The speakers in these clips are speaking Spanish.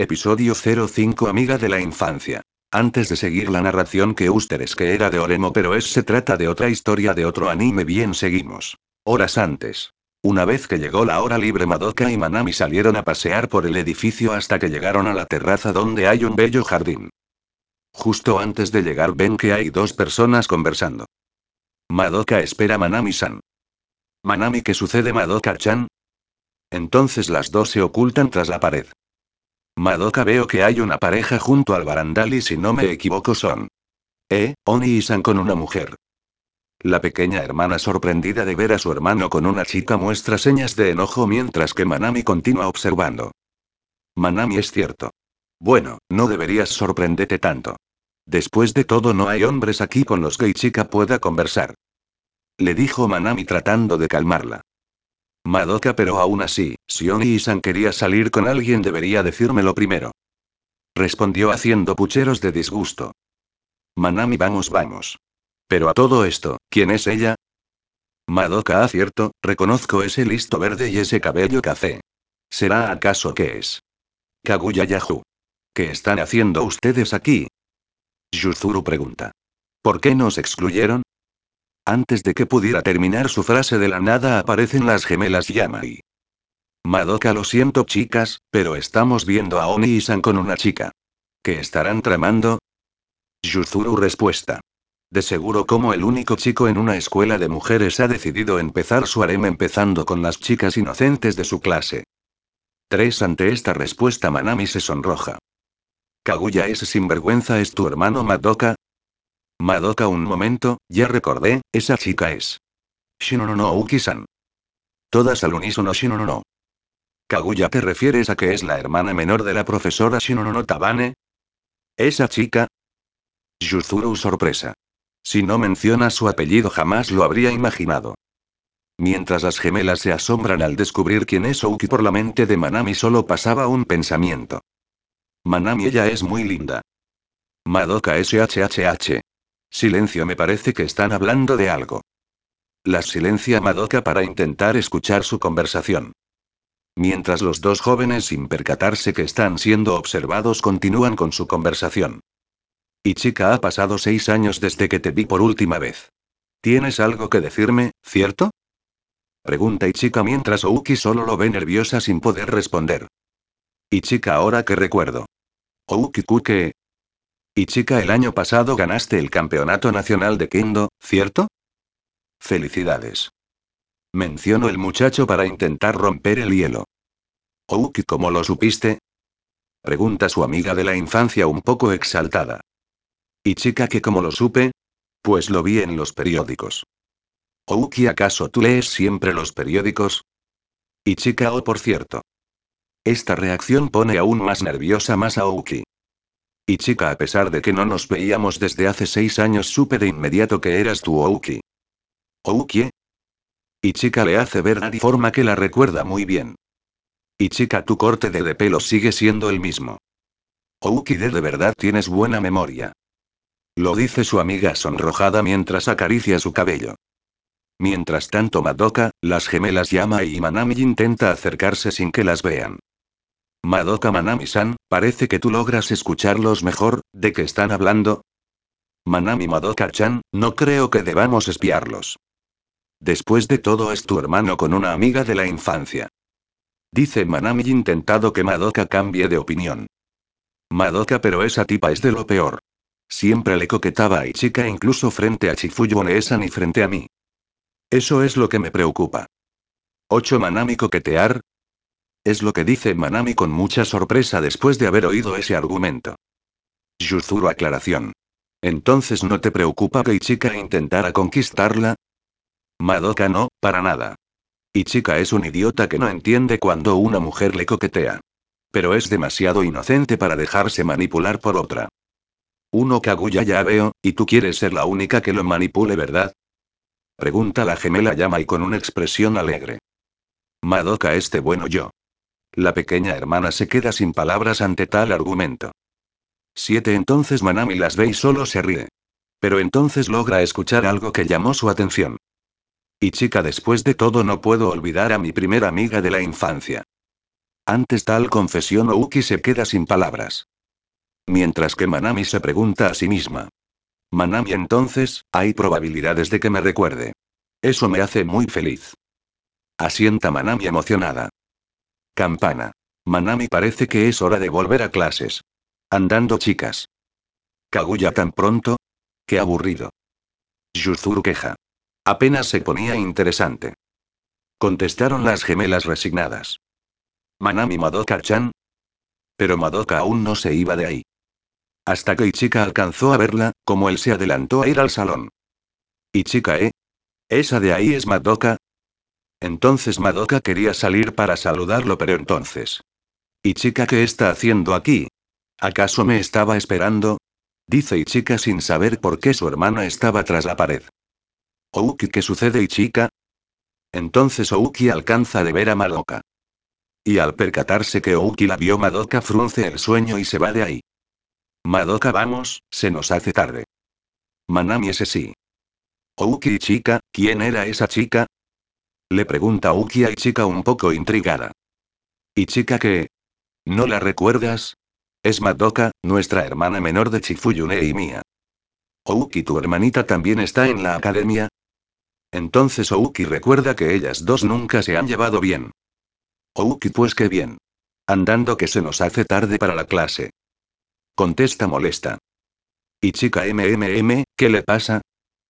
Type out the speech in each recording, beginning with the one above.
Episodio 05 Amiga de la infancia. Antes de seguir la narración que ustedes que era de Oremo pero se trata de otra historia de otro anime bien seguimos. Horas antes. Una vez que llegó la hora libre Madoka y Manami salieron a pasear por el edificio hasta que llegaron a la terraza donde hay un bello jardín. Justo antes de llegar ven que hay dos personas conversando. Madoka espera a Manami-san. Manami, ¿qué sucede Madoka-chan? Entonces las dos se ocultan tras la pared. Madoka, veo que hay una pareja junto al barandal y si no me equivoco son Oni y San con una mujer. La pequeña hermana sorprendida de ver a su hermano con una chica muestra señas de enojo mientras que Manami continúa observando. Manami, es cierto. Bueno, no deberías sorprenderte tanto. Después de todo no hay hombres aquí con los que y chica pueda conversar. Le dijo Manami tratando de calmarla. Madoka, pero aún así, si Oni-san quería salir con alguien debería decírmelo primero. Respondió haciendo pucheros de disgusto. Manami, vamos. Pero a todo esto, ¿quién es ella? Madoka, cierto, reconozco ese listo verde y ese cabello café. ¿Será acaso que es Kaguya Yahoo? ¿Qué están haciendo ustedes aquí? Yuzuru pregunta. ¿Por qué nos excluyeron? Antes de que pudiera terminar su frase de la nada aparecen las gemelas Yamai. Madoka, lo siento chicas, pero estamos viendo a Oni-san con una chica. ¿Qué estarán tramando? Yuzuru respuesta. De seguro como el único chico en una escuela de mujeres ha decidido empezar su harem empezando con las chicas inocentes de su clase. 3 Ante esta respuesta Manami se sonroja. Kaguya, ese sinvergüenza es tu hermano Madoka. Madoka, un momento, ya recordé, esa chica es Shinono no Uki-san. Todas al unísono Shinono no. Kaguya, ¿te refieres a que es la hermana menor de la profesora Shinono no Tabane? ¿Esa chica? Yuzuru, sorpresa. Si no menciona su apellido jamás lo habría imaginado. Mientras las gemelas se asombran al descubrir quién es Ouki, por la mente de Manami solo pasaba un pensamiento. Manami, ella es muy linda. Madoka, SHHH. Silencio, me parece que están hablando de algo. Las silencia Madoka para intentar escuchar su conversación. Mientras los dos jóvenes, sin percatarse que están siendo observados, continúan con su conversación. Y chica, ha pasado 6 años desde que te vi por última vez. ¿Tienes algo que decirme, cierto? Pregunta Ichika mientras Ouki solo lo ve nerviosa sin poder responder. Ichika, ahora que recuerdo. Ouki-kuke. Ichika, el año pasado ganaste el campeonato nacional de Kendo, ¿cierto? Felicidades. Mencionó el muchacho para intentar romper el hielo. Ouki, ¿cómo lo supiste? Pregunta su amiga de la infancia un poco exaltada. Ichika, ¿que cómo lo supe? Pues lo vi en los periódicos. Ouki, ¿acaso tú lees siempre los periódicos? Ichika, oh, por cierto. Esta reacción pone aún más nerviosa más a Ouki. Ichika, a pesar de que no nos veíamos desde hace 6 años, supe de inmediato que eras tú, Ouki. ¿Ouki? Ichika le hace ver de forma que la recuerda muy bien. Ichika, tu corte de pelo sigue siendo el mismo. Ouki, de verdad tienes buena memoria. Lo dice su amiga sonrojada mientras acaricia su cabello. Mientras tanto Madoka, las gemelas Yama y Manami intenta acercarse sin que las vean. Madoka, Manami-san, parece que tú logras escucharlos mejor, ¿de qué están hablando? Manami, Madoka-chan, no creo que debamos espiarlos. Después de todo es tu hermano con una amiga de la infancia. Dice Manami intentado que Madoka cambie de opinión. Madoka, pero esa tipa es de lo peor. Siempre le coquetaba a Ichika incluso frente a Chifuyu One-san y frente a mí. Eso es lo que me preocupa. 8 Manami, coquetear. Es lo que dice Manami con mucha sorpresa después de haber oído ese argumento. Yuzuru, aclaración. Entonces no te preocupa que Ichika intentara conquistarla. Madoka, no, para nada. Ichika es un idiota que no entiende cuando una mujer le coquetea. Pero es demasiado inocente para dejarse manipular por otra. Uno, Kaguya, ya veo, y tú quieres ser la única que lo manipule, ¿verdad? Pregunta la gemela Yamai con una expresión alegre. Madoka, bueno, yo. La pequeña hermana se queda sin palabras ante tal argumento. 7 Entonces Manami las ve y solo se ríe. Pero entonces logra escuchar algo que llamó su atención. Y chica, después de todo no puedo olvidar a mi primera amiga de la infancia. Antes tal confesión Ouki se queda sin palabras. Mientras que Manami se pregunta a sí misma. Manami entonces, hay probabilidades de que me recuerde. Eso me hace muy feliz. Asienta Manami emocionada. Campana. Manami parece que es hora de volver a clases. Andando chicas. Kaguya tan pronto. Qué aburrido. Yuzuru queja. Apenas se ponía interesante. Contestaron las gemelas resignadas. Manami Madoka-chan. Pero Madoka aún no se iba de ahí. Hasta que Ichika alcanzó a verla, como él se adelantó a ir al salón. Ichika, ¿eh? ¿Esa de ahí es Madoka? Entonces Madoka quería salir para saludarlo, pero entonces. Ichika, ¿qué está haciendo aquí? ¿Acaso me estaba esperando? Dice Ichika sin saber por qué su hermana estaba tras la pared. Ouki, ¿qué sucede, Ichika? Entonces Ouki alcanza de ver a Madoka. Y al percatarse que Ouki la vio, Madoka frunce el sueño y se va de ahí. Madoka, vamos, se nos hace tarde. Manami, ese sí. Ouki y chica, ¿quién era esa chica? Le pregunta Ouki a Ichika un poco intrigada. ¿Ichika qué? ¿No la recuerdas? Es Madoka, nuestra hermana menor de Chifuyune y mía. Ouki, ¿tu hermanita también está en la academia? Entonces Ouki recuerda que ellas dos nunca se han llevado bien. Ouki, pues qué bien. Andando que se nos hace tarde para la clase. Contesta molesta. Ichika, ¿qué le pasa?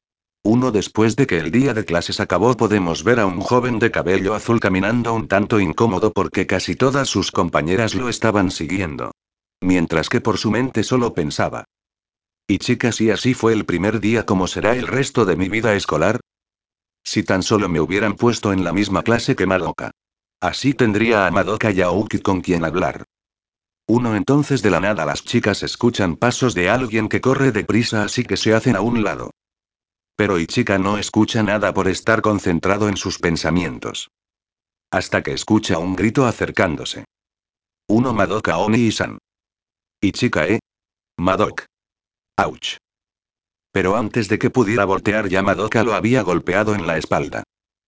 Después de que el día de clases acabó, podemos ver a un joven de cabello azul caminando un tanto incómodo porque casi todas sus compañeras lo estaban siguiendo. Mientras que por su mente solo pensaba. ¿Y chicas, si así fue el primer día, cómo será el resto de mi vida escolar? Si tan solo me hubieran puesto en la misma clase que Madoka. Así tendría a Madoka y a Ouki con quien hablar. Entonces de la nada las chicas escuchan pasos de alguien que corre deprisa, así que se hacen a un lado. Pero Ichika no escucha nada por estar concentrado en sus pensamientos. Hasta que escucha un grito acercándose. Madoka Oni-san. Ichika, ¿eh? Madoka. Ouch. Pero antes de que pudiera voltear, ya Madoka lo había golpeado en la espalda.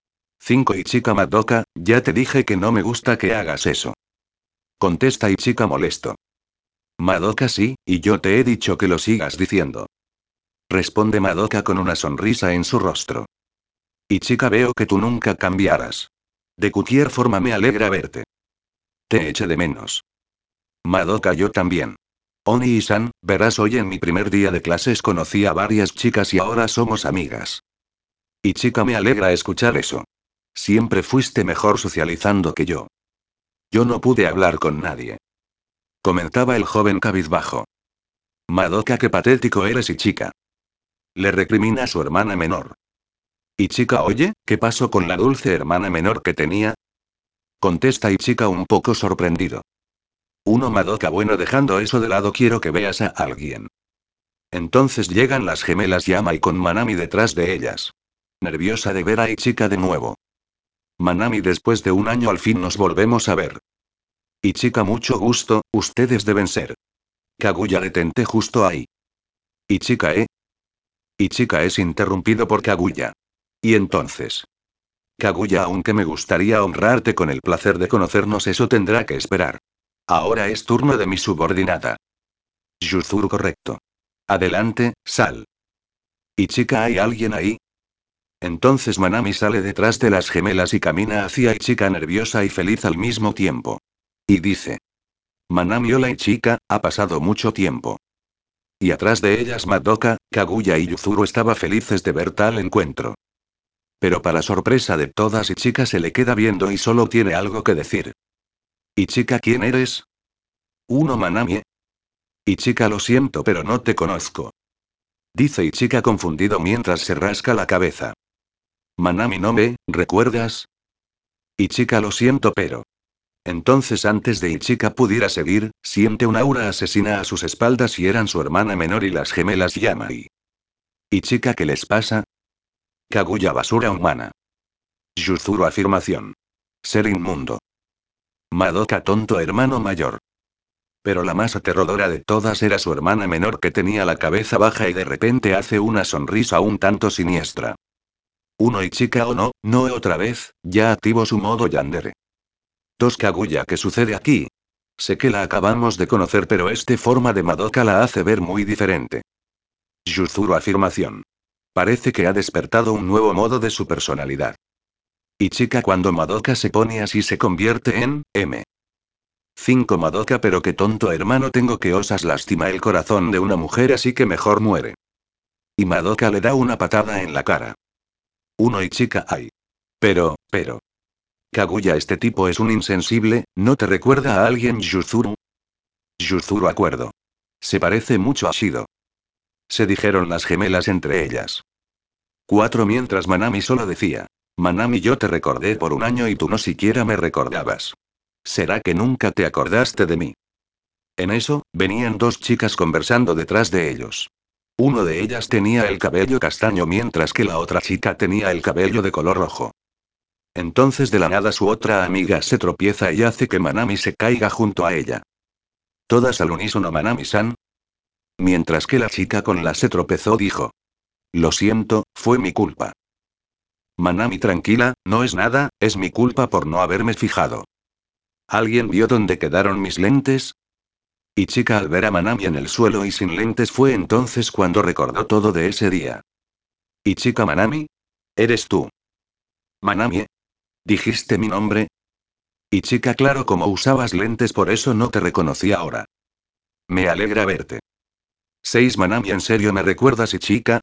5 Ichika, Madoka, ya te dije que no me gusta que hagas eso. Contesta Ichika molesto. Madoka, sí, y yo te he dicho que lo sigas diciendo. Responde Madoka con una sonrisa en su rostro. Ichika, veo que tú nunca cambiarás. De cualquier forma me alegra verte. Te eché de menos. Madoka, yo también. Oni-san, verás, hoy en mi primer día de clases conocí a varias chicas y ahora somos amigas. Ichika, me alegra escuchar eso. Siempre fuiste mejor socializando que yo. Yo no pude hablar con nadie. Comentaba el joven cabizbajo. Madoka, qué patético eres, Ichika. Le recrimina a su hermana menor. Ichika, oye, ¿qué pasó con la dulce hermana menor que tenía? Contesta Ichika un poco sorprendido. Madoka, bueno, dejando eso de lado, quiero que veas a alguien. Entonces llegan las gemelas Yama y con Manami detrás de ellas. Nerviosa de ver a Ichika de nuevo. Manami, después de un año al fin nos volvemos a ver. Ichika, mucho gusto, ustedes deben ser. Kaguya, detente justo ahí. Ichika, ¿eh? Ichika es interrumpido por Kaguya. Y entonces. Kaguya, aunque me gustaría honrarte con el placer de conocernos, eso tendrá que esperar. Ahora es turno de mi subordinada. Yuzuru, correcto. Adelante, sal. Ichika, ¿hay alguien ahí? Entonces Manami sale detrás de las gemelas y camina hacia Ichika, nerviosa y feliz al mismo tiempo. Y dice. Manami, hola Ichika, ha pasado mucho tiempo. Y atrás de ellas Madoka, Kaguya y Yuzuru estaban felices de ver tal encuentro. Pero para sorpresa de todas, Ichika se le queda viendo y solo tiene algo que decir. Ichika, ¿quién eres? Manami. Ichika, lo siento, pero no te conozco. Dice Ichika confundido mientras se rasca la cabeza. Manami, ¿no me recuerdas? Ichika, lo siento, pero. Entonces, antes de Ichika pudiera seguir, siente un aura asesina a sus espaldas y eran su hermana menor y las gemelas Yamai. Ichika, ¿qué les pasa? Kaguya, basura humana. Yuzuru, afirmación. Ser inmundo. Madoka, tonto hermano mayor. Pero la más aterradora de todas era su hermana menor, que tenía la cabeza baja y de repente hace una sonrisa un tanto siniestra. Ichika, oh no, no otra vez, ya activo su modo yandere. Dos Kaguya, ¿qué sucede aquí? Sé que la acabamos de conocer, pero esta forma de Madoka la hace ver muy diferente. Yuzuru afirmación. Parece que ha despertado un nuevo modo de su personalidad. Y chica, cuando Madoka se pone así se convierte en M. 5 Madoka, pero qué tonto hermano tengo, que osas, lastima el corazón de una mujer, así que mejor muere. Y Madoka le da una patada en la cara. Uno y chica, ay. Pero. Kaguya, este tipo es un insensible, ¿no te recuerda a alguien, Yuzuru? Yuzuru acuerdo. Se parece mucho a Shido. Se dijeron las gemelas entre ellas. 4 Mientras Manami solo decía. Manami, yo te recordé por un año y tú no siquiera me recordabas. ¿Será que nunca te acordaste de mí? En eso, venían dos chicas conversando detrás de ellos. Uno de ellas tenía el cabello castaño mientras que la otra chica tenía el cabello de color rojo. Entonces de la nada su otra amiga se tropieza y hace que Manami se caiga junto a ella. Todas al unísono, Manami-san. Mientras que la chica con la se tropezó dijo. Lo siento, fue mi culpa. Manami, tranquila, no es nada, es mi culpa por no haberme fijado. ¿Alguien vio dónde quedaron mis lentes? Y chica, al ver a Manami en el suelo y sin lentes, fue entonces cuando recordó todo de ese día. ¿Y chica, Manami? ¿Eres tú? Manami, ¿dijiste mi nombre? Y chica, claro, como usabas lentes por eso no te reconocí ahora. Me alegra verte. 6 Manami, ¿en serio me recuerdas, y chica?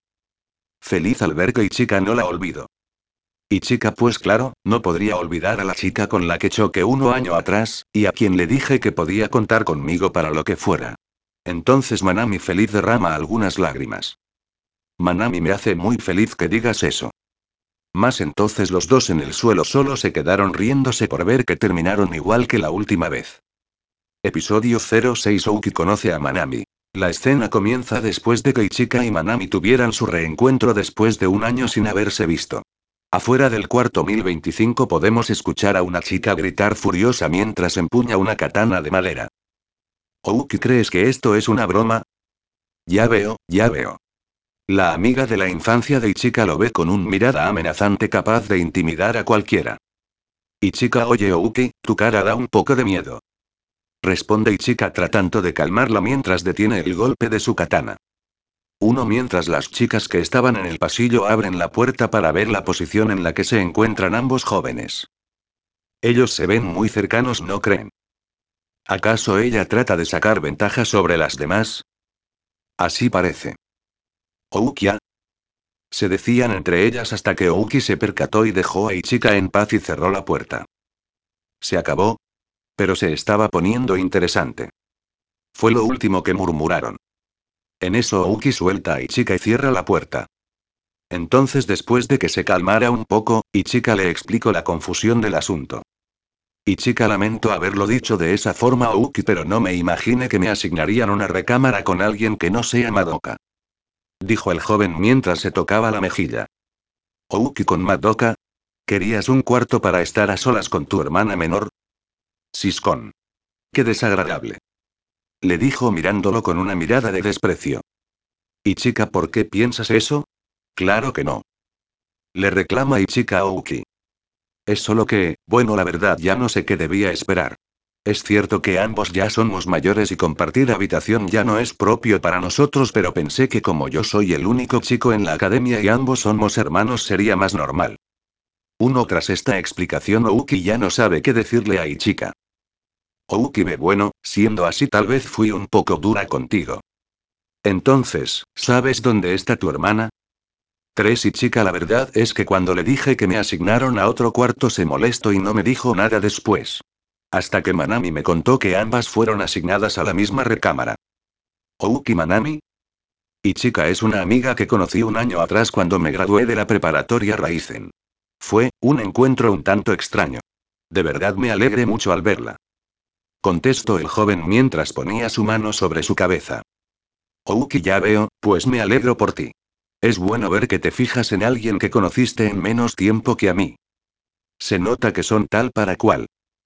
Feliz al ver que Ichika no la olvido. Y chica, pues claro, no podría olvidar a la chica con la que choqué 1 año atrás, y a quien le dije que podía contar conmigo para lo que fuera. Entonces Manami feliz derrama algunas lágrimas. Manami, me hace muy feliz que digas eso. Más entonces los dos en el suelo solo se quedaron riéndose por ver que terminaron igual que la última vez. Episodio 06. Ouki conoce a Manami. La escena comienza después de que Ichika y Manami tuvieran su reencuentro después de 1 año sin haberse visto. Afuera del cuarto 1025 podemos escuchar a una chica gritar furiosa mientras empuña una katana de madera. ¿Ouki, crees que esto es una broma? Ya veo, ya veo. La amiga de la infancia de Ichika lo ve con una mirada amenazante capaz de intimidar a cualquiera. Ichika, oye Ouki, tu cara da un poco de miedo. Responde Ichika tratando de calmarla mientras detiene el golpe de su katana. Mientras las chicas que estaban en el pasillo abren la puerta para ver la posición en la que se encuentran ambos jóvenes. Ellos se ven muy cercanos, ¿no creen? ¿Acaso ella trata de sacar ventaja sobre las demás? Así parece. Oukia. Se decían entre ellas hasta que Ouki se percató y dejó a Ichika en paz y cerró la puerta. ¿Se acabó? Pero se estaba poniendo interesante. Fue lo último que murmuraron. En eso Ouki suelta a Ichika y cierra la puerta. Entonces, después de que se calmara un poco, Ichika le explicó la confusión del asunto. Ichika, lamento haberlo dicho de esa forma, Ouki, pero no me imaginé que me asignarían una recámara con alguien que no sea Madoka. Dijo el joven mientras se tocaba la mejilla. Ouki, ¿con Madoka? ¿Querías un cuarto para estar a solas con tu hermana menor? Siscón. Qué desagradable. Le dijo mirándolo con una mirada de desprecio. Ichika, ¿por qué piensas eso? Claro que no. Le reclama Ichika a Ouki. Es solo que, bueno, la verdad ya no sé qué debía esperar. Es cierto que ambos ya somos mayores y compartir habitación ya no es propio para nosotros, pero pensé que como yo soy el único chico en la academia y ambos somos hermanos sería más normal. Tras esta explicación Ouki ya no sabe qué decirle a Ichika. Ouki ve, bueno, siendo así tal vez fui un poco dura contigo. Entonces, ¿sabes dónde está tu hermana? 3 Y chica, la verdad es que cuando le dije que me asignaron a otro cuarto se molestó y no me dijo nada después. Hasta que Manami me contó que ambas fueron asignadas a la misma recámara. ¿Ouki Manami? Y chica, es una amiga que conocí 1 año atrás cuando me gradué de la preparatoria Raizen. Fue un encuentro un tanto extraño. De verdad me alegré mucho al verla. Contestó el joven mientras ponía su mano sobre su cabeza. Ouki, ya veo, pues me alegro por ti. Es bueno ver que te fijas en alguien que conociste en menos tiempo que a mí. Se nota que son tal para cual.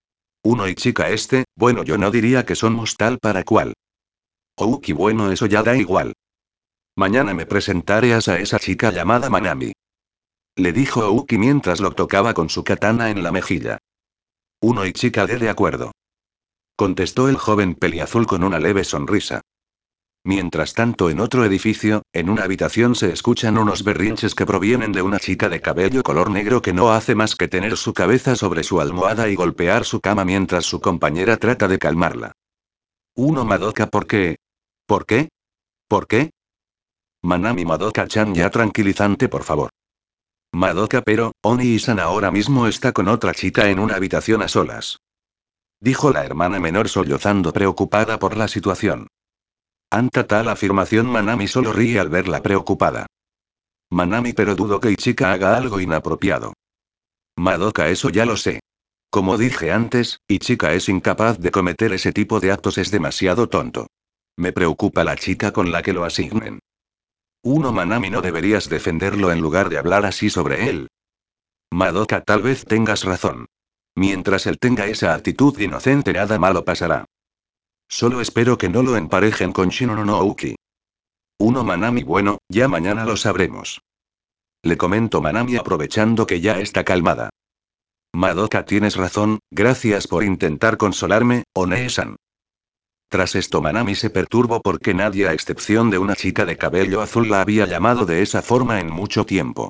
Y chica, bueno, yo no diría que somos tal para cual. Ouki, bueno, eso ya da igual. Mañana me presentaré a esa chica llamada Manami. Le dijo Ouki mientras lo tocaba con su katana en la mejilla. Uno y chica de acuerdo. Contestó el joven peliazul con una leve sonrisa. Mientras tanto, en otro edificio, en una habitación se escuchan unos berrinches que provienen de una chica de cabello color negro que no hace más que tener su cabeza sobre su almohada y golpear su cama mientras su compañera trata de calmarla. Uno Madoka, ¿por qué? ¿Por qué? ¿Por qué? Manami Madoka-chan, ya tranquilizante, por favor. Madoka, pero, Oni-san ahora mismo está con otra chica en una habitación a solas. Dijo la hermana menor sollozando, preocupada por la situación. Anta tal afirmación, Manami solo ríe al verla preocupada. Manami, pero dudo que Ichika haga algo inapropiado. Madoka, eso ya lo sé. Como dije antes, Ichika es incapaz de cometer ese tipo de actos, es demasiado tonto. Me preocupa la chica con la que lo asignen. Uno Manami, no deberías defenderlo en lugar de hablar así sobre él. Madoka, tal vez tengas razón. Mientras él tenga esa actitud inocente, nada malo pasará. Solo espero que no lo emparejen con Shinono no Uki. Uno Manami, bueno, ya mañana lo sabremos. Le comento Manami aprovechando que ya está calmada. Madoka, tienes razón, gracias por intentar consolarme, One-san. Tras esto Manami se perturbó porque nadie a excepción de una chica de cabello azul la había llamado de esa forma en mucho tiempo.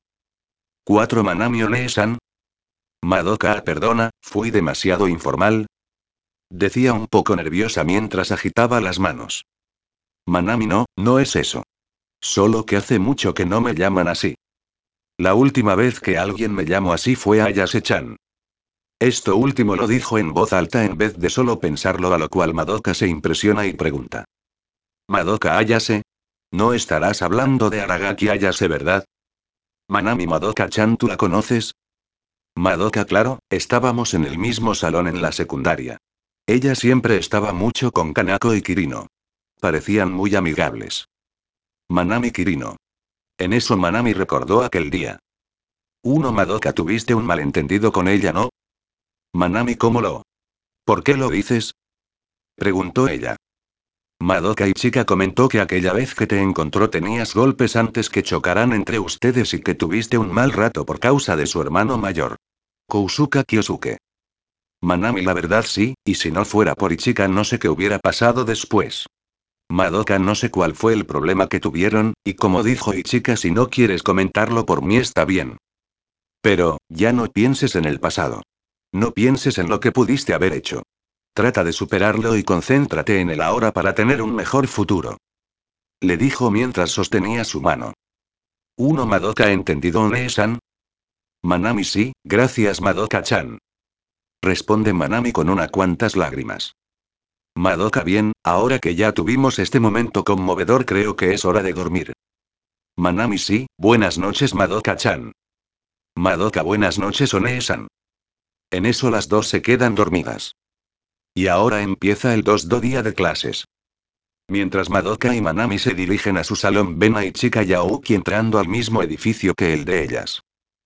4 Manami, One-san. Madoka, perdona, fui demasiado informal. Decía un poco nerviosa mientras agitaba las manos. Manami, no, no es eso. Solo que hace mucho que no me llaman así. La última vez que alguien me llamó así fue Ayase-chan. Esto último lo dijo en voz alta en vez de solo pensarlo, a lo cual Madoka se impresiona y pregunta. Madoka Ayase. No estarás hablando de Aragaki Ayase, ¿verdad? Manami, Madoka-chan, ¿tú la conoces? Madoka, claro, estábamos en el mismo salón en la secundaria. Ella siempre estaba mucho con Kanako y Kirino. Parecían muy amigables. Manami, Kirino. En eso Manami recordó aquel día. Uno Madoka, tuviste un malentendido con ella, ¿no? Manami, ¿cómo lo? ¿Por qué lo dices? Preguntó ella. Madoka y chica comentó que aquella vez que te encontró tenías golpes antes que chocaran entre ustedes y que tuviste un mal rato por causa de su hermano mayor. Kousuka Kyosuke. Manami, la verdad sí, y si no fuera por Ichika no sé qué hubiera pasado después. Madoka, no sé cuál fue el problema que tuvieron, y como dijo Ichika, si no quieres comentarlo por mí está bien. Pero, ya no pienses en el pasado. No pienses en lo que pudiste haber hecho. Trata de superarlo y concéntrate en el ahora para tener un mejor futuro. Le dijo mientras sostenía su mano. Uno Madoka, ¿entendido, One-san? Manami, sí, gracias Madoka-chan. Responde Manami con unas cuantas lágrimas. Madoka, bien, ahora que ya tuvimos este momento conmovedor creo que es hora de dormir. Manami, sí, buenas noches Madoka-chan. Madoka, buenas noches One-san. En eso las dos se quedan dormidas. Y ahora empieza el 2 día de clases. Mientras Madoka y Manami se dirigen a su salón, ven a Ichika y Aoki entrando al mismo edificio que el de ellas.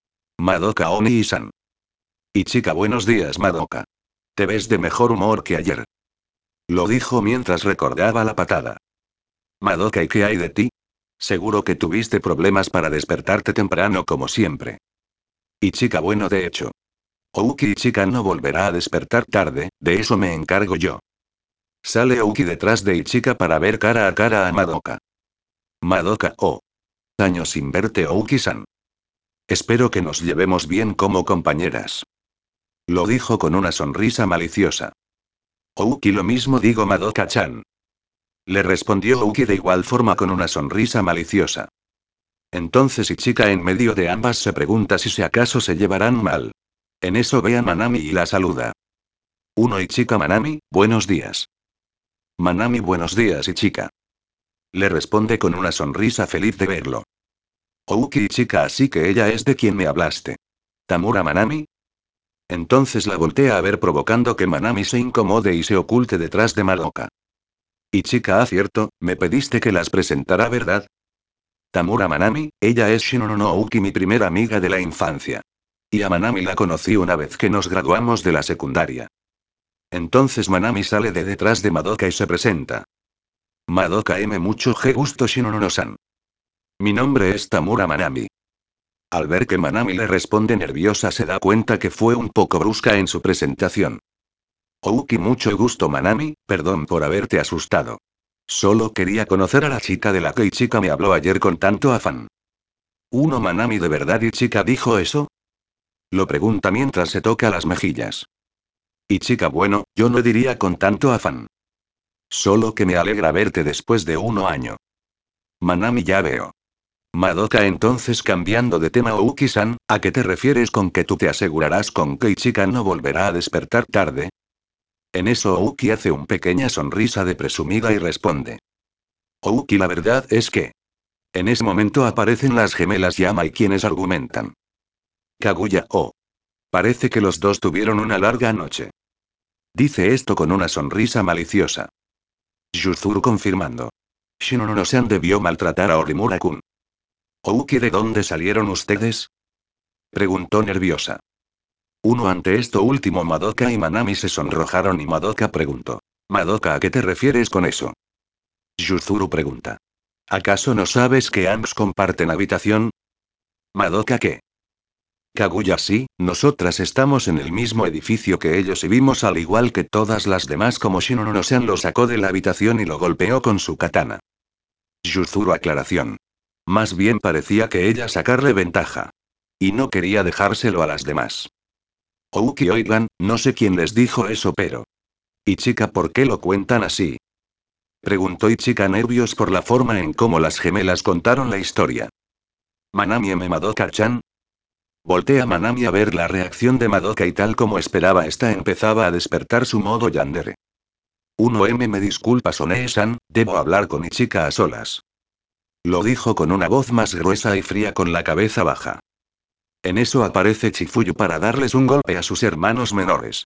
Madoka, Oni-san. Ichika, buenos días Madoka. Te ves de mejor humor que ayer. Lo dijo mientras recordaba la patada. Madoka, ¿y qué hay de ti? Seguro que tuviste problemas para despertarte temprano como siempre. Ichika, bueno, de hecho. Ouki, Ichika no volverá a despertar tarde, de eso me encargo yo. Sale Ouki detrás de Ichika para ver cara a cara a Madoka. Madoka, oh. Años sin verte, Ouki-san. Espero que nos llevemos bien como compañeras. Lo dijo con una sonrisa maliciosa. Ouki, lo mismo digo Madoka-chan. Le respondió Ouki de igual forma con una sonrisa maliciosa. Entonces Ichika en medio de ambas se pregunta si acaso se llevarán mal. En eso ve a Manami y la saluda. Uno Ichika, Manami, buenos días. Manami, buenos días Ichika. Le responde con una sonrisa feliz de verlo. Ouki, Ichika, así que ella es de quien me hablaste. ¿Tamura Manami? Entonces la voltea a ver provocando que Manami se incomode y se oculte detrás de Madoka. Ichika, cierto, me pediste que las presentara, ¿verdad? Tamura Manami, ella es Shinono no Uki, mi primera amiga de la infancia. Y a Manami la conocí una vez que nos graduamos de la secundaria. Entonces Manami sale de detrás de Madoka y se presenta. Madoka, mucho gusto Shinono-san. Mi nombre es Tamura Manami. Al ver que Manami le responde nerviosa se da cuenta que fue un poco brusca en su presentación. Ouki, mucho gusto Manami, perdón por haberte asustado. Solo quería conocer a la chica de la que Ichika me habló ayer con tanto afán. ¿Uno Manami de verdad Ichika dijo eso? Lo pregunta mientras se toca las mejillas. Ichika, bueno, yo no diría con tanto afán. Solo que me alegra verte después de 1 año. Manami, ya veo. Madoka, entonces cambiando de tema, Ouki-san, ¿a qué te refieres con que tú te asegurarás con que Ichika no volverá a despertar tarde? En eso Ouki hace una pequeña sonrisa de presumida y responde. Ouki, la verdad es que... En ese momento aparecen las gemelas Yama y quienes argumentan. Kaguya, oh. Parece que los dos tuvieron una larga noche. Dice esto con una sonrisa maliciosa. Yuzuru confirmando. Shinono-san debió maltratar a Orimura-kun. Ouki, ¿de dónde salieron ustedes? Preguntó nerviosa. Ante esto último, Madoka y Manami se sonrojaron y Madoka preguntó. Madoka, ¿a qué te refieres con eso? Yuzuru pregunta. ¿Acaso no sabes que ambos comparten habitación? Madoka, ¿qué? Kaguya, sí, nosotras estamos en el mismo edificio que ellos y vimos al igual que todas las demás como Shinono-san lo sacó de la habitación y lo golpeó con su katana. Yuzuru, aclaración. Más bien parecía que ella sacarle ventaja. Y no quería dejárselo a las demás. Ouki, oigan, no sé quién les dijo eso, pero... Ichika, ¿por qué lo cuentan así? Preguntó Ichika, nervios por la forma en cómo las gemelas contaron la historia. Manami M. Madoka-chan. Voltea Manami a ver la reacción de Madoka y tal como esperaba, esta empezaba a despertar su modo yandere. 1M, me disculpa Sonee-san, debo hablar con Ichika a solas. Lo dijo con una voz más gruesa y fría, con la cabeza baja. En eso aparece Chifuyu para darles un golpe a sus hermanos menores.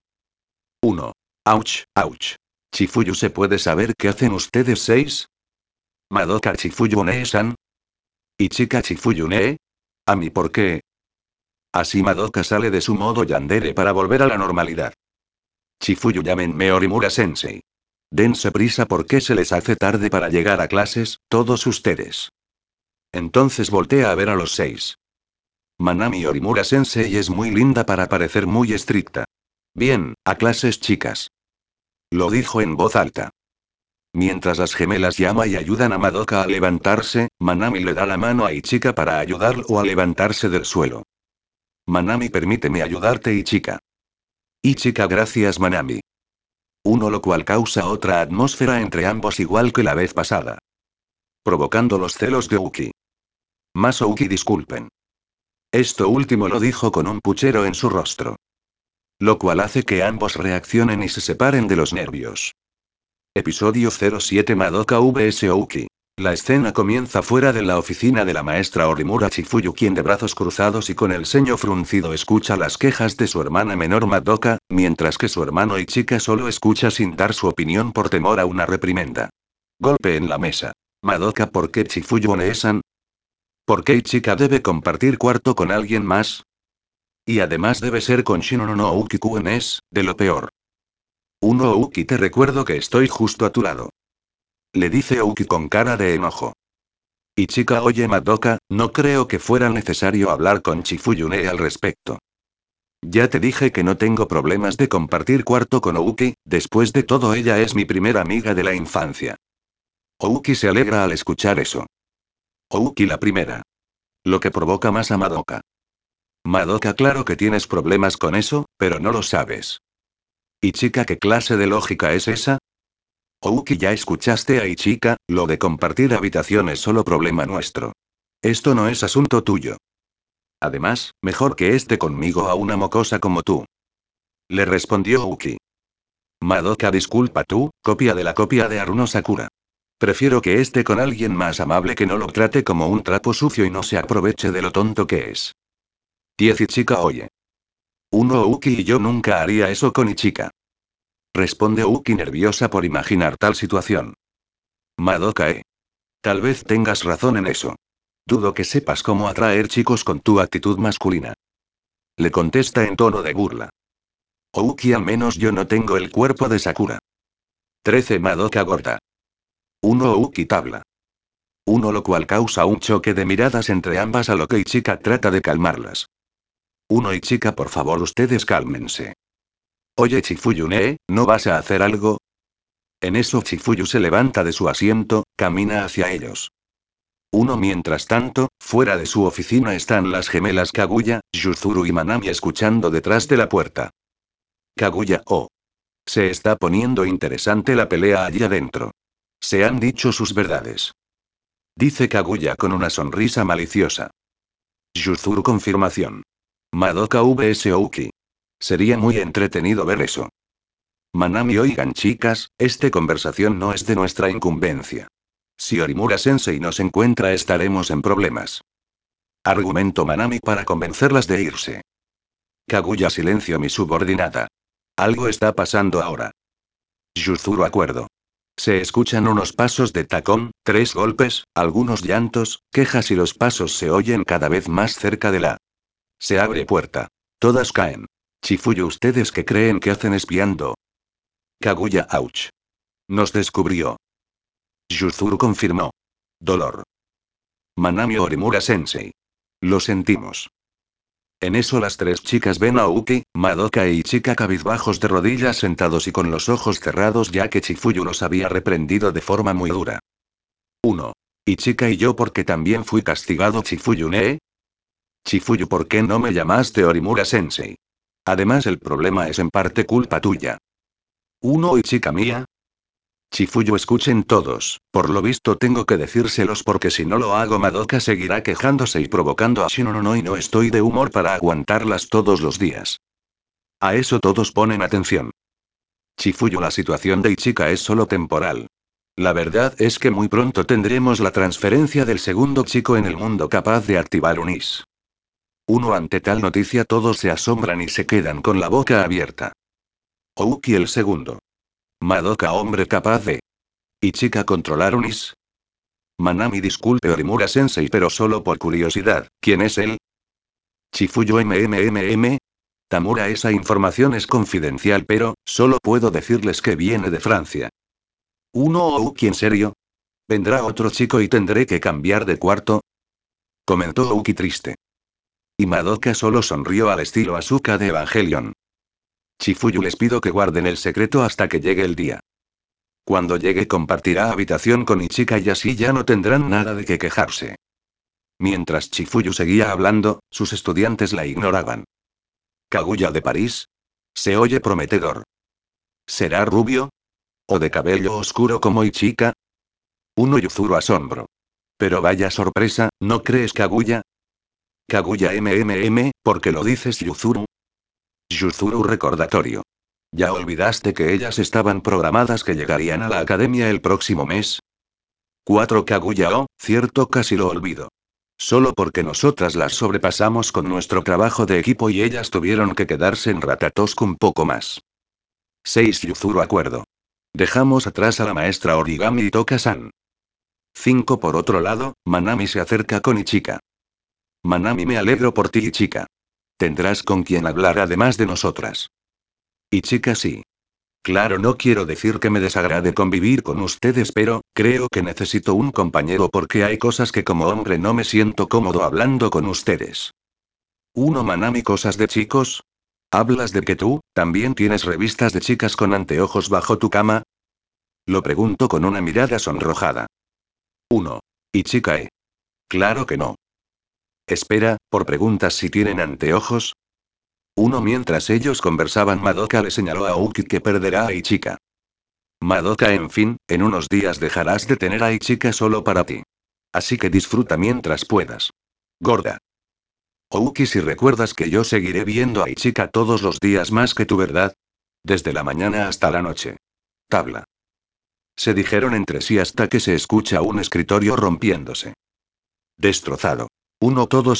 1. Ouch, ouch. Chifuyu, ¿se puede saber qué hacen ustedes 6? Madoka, Chifuyu Nee-san. Ichika, Chifuyu Nee. ¿A mí por qué? Así Madoka sale de su modo yandere para volver a la normalidad. Chifuyu, llámenme Orimura-sensei. Dense prisa porque se les hace tarde para llegar a clases, todos ustedes. Entonces voltea a ver a los 6. Manami Orimura-sensei es muy linda para parecer muy estricta. Bien, a clases chicas. Lo dijo en voz alta. Mientras las gemelas llama y ayudan a Madoka a levantarse, Manami le da la mano a Ichika para ayudarlo a levantarse del suelo. Manami, permíteme ayudarte, Ichika. Ichika, gracias Manami. Lo cual causa otra atmósfera entre ambos igual que la vez pasada. Provocando los celos de Uki. Uki, disculpen. Esto último lo dijo con un puchero en su rostro. Lo cual hace que ambos reaccionen y se separen de los nervios. Episodio 07, Madoka vs Ouki. La escena comienza fuera de la oficina de la maestra Orimura Chifuyu, quien de brazos cruzados y con el ceño fruncido escucha las quejas de su hermana menor Madoka, mientras que su hermano Ichika solo escucha sin dar su opinión por temor a una reprimenda. Golpe en la mesa. Madoka, ¿por qué Chifuyu One-san? ¿Por qué Ichika debe compartir cuarto con alguien más? Y además debe ser con Shinono no Ouki-kun, es, de lo peor. Ouki, te recuerdo que estoy justo a tu lado. Le dice Ouki con cara de enojo. Ichika, oye Madoka, no creo que fuera necesario hablar con Chifuyune al respecto. Ya te dije que no tengo problemas de compartir cuarto con Ouki, después de todo ella es mi primera amiga de la infancia. Ouki se alegra al escuchar eso. Ouki la primera. Lo que provoca más a Madoka. Madoka, claro que tienes problemas con eso, pero no lo sabes. Ichika, ¿qué clase de lógica es esa? Ouki, ya escuchaste a Ichika, lo de compartir habitación es solo problema nuestro. Esto no es asunto tuyo. Además, mejor que esté conmigo a una mocosa como tú. Le respondió Ouki. Madoka, disculpa, tú, copia de la copia de Aruno Sakura. Prefiero que esté con alguien más amable que no lo trate como un trapo sucio y no se aproveche de lo tonto que es. 10 Ichika, oye. Ouki y yo nunca haría eso con Ichika. Responde Ouki nerviosa por imaginar tal situación. Madoka, tal vez tengas razón en eso. Dudo que sepas cómo atraer chicos con tu actitud masculina. Le contesta en tono de burla. Ouki, al menos yo no tengo el cuerpo de Sakura. 13 Madoka gorda. Ouki tabla. Uno, lo cual causa un choque de miradas entre ambas, a lo que Ichika trata de calmarlas. Uno, Ichika, por favor, ustedes cálmense. Oye, Chifuyune, ¿no vas a hacer algo? En eso Chifuyu se levanta de su asiento, camina hacia ellos. Uno, mientras tanto, fuera de su oficina están las gemelas Kaguya, Yuzuru y Manami escuchando detrás de la puerta. Kaguya, oh. Se está poniendo interesante la pelea allí adentro. Se han dicho sus verdades. Dice Kaguya con una sonrisa maliciosa. Yuzuru, confirmación. Madoka vs Ouki. Sería muy entretenido ver eso. Manami, oigan chicas, esta conversación no es de nuestra incumbencia. Si Orimura Sensei nos encuentra estaremos en problemas. Argumento Manami para convencerlas de irse. Kaguya, silencio, mi subordinada. Algo está pasando ahora. Yuzuru, acuerdo. Se escuchan unos pasos de tacón, 3 golpes, algunos llantos, quejas y los pasos se oyen cada vez más cerca de la. Se abre puerta. Todas caen. Chifuyu, ¿ustedes qué creen que hacen espiando? Kaguya, ouch. Nos descubrió. Yuzuru confirmó. Dolor. Manami, Orimura Sensei. Lo sentimos. En eso las 3 chicas ven a Uki, Madoka e Ichika cabizbajos de rodillas sentados y con los ojos cerrados, ya que Chifuyu los había reprendido de forma muy dura. 1. Ichika, y yo porque también fui castigado. Chifuyu, ¿eh? Chifuyu, ¿por qué no me llamaste Orimura Sensei? Además, el problema es en parte culpa tuya. 1. Ichika, mía. Chifuyu, escuchen todos, por lo visto tengo que decírselos porque si no lo hago Madoka seguirá quejándose y provocando a Shinono y no estoy de humor para aguantarlas todos los días. A eso todos ponen atención. Chifuyu, la situación de Ichika es solo temporal. La verdad es que muy pronto tendremos la transferencia del segundo chico en el mundo capaz de activar un Is. 1. Ante tal noticia todos se asombran y se quedan con la boca abierta. Ouki, el segundo. Madoka, hombre capaz de. Ichika, controlar un Is. Manami, disculpe Orimura Sensei, pero solo por curiosidad, ¿quién es él? Chifuyu, MMMM. Tamura, esa información es confidencial, pero solo puedo decirles que viene de Francia. 1. Ouki, ¿en serio? ¿Vendrá otro chico y tendré que cambiar de cuarto? Comentó Ouki triste. Y Madoka solo sonrió al estilo Asuka de Evangelion. Chifuyu, les pido que guarden el secreto hasta que llegue el día. Cuando llegue compartirá habitación con Ichika y así ya no tendrán nada de qué quejarse. Mientras Chifuyu seguía hablando, sus estudiantes la ignoraban. ¿Kaguya de París? Se oye prometedor. ¿Será rubio? ¿O de cabello oscuro como Ichika? 1. Yuzuru, asombro. Pero vaya sorpresa, ¿no crees Kaguya? Kaguya, ¿por qué lo dices Yuzuru? Yuzuru, recordatorio. ¿Ya olvidaste que ellas estaban programadas que llegarían a la academia el próximo mes? 4. Kaguya, oh, cierto, casi lo olvido. Solo porque nosotras las sobrepasamos con nuestro trabajo de equipo y ellas tuvieron que quedarse en Ratatosk un poco más. 6. Yuzuru, acuerdo. Dejamos atrás a la maestra Origami y Toka-san. 5. Por otro lado, Manami se acerca con Ichika. Manami, me alegro por ti, Ichika. Tendrás con quien hablar además de nosotras. Ichika, sí. Claro, no quiero decir que me desagrade convivir con ustedes, pero creo que necesito un compañero porque hay cosas que como hombre no me siento cómodo hablando con ustedes. 1. Manami, ¿cosas de chicos? ¿Hablas de que tú también tienes revistas de chicas con anteojos bajo tu cama? Lo pregunto con una mirada sonrojada. 1. Ichika, claro que no. Espera, por preguntas si tienen anteojos. 1. Mientras ellos conversaban, Madoka le señaló a Uki que perderá a Ichika. Madoka, en fin, en unos días dejarás de tener a Ichika solo para ti. Así que disfruta mientras puedas. Gorda. Ouki, si recuerdas que yo seguiré viendo a Ichika todos los días más que tú, ¿verdad? Desde la mañana hasta la noche. Tabla. Se dijeron entre sí hasta que se escucha un escritorio rompiéndose. Destrozado. 1. Todos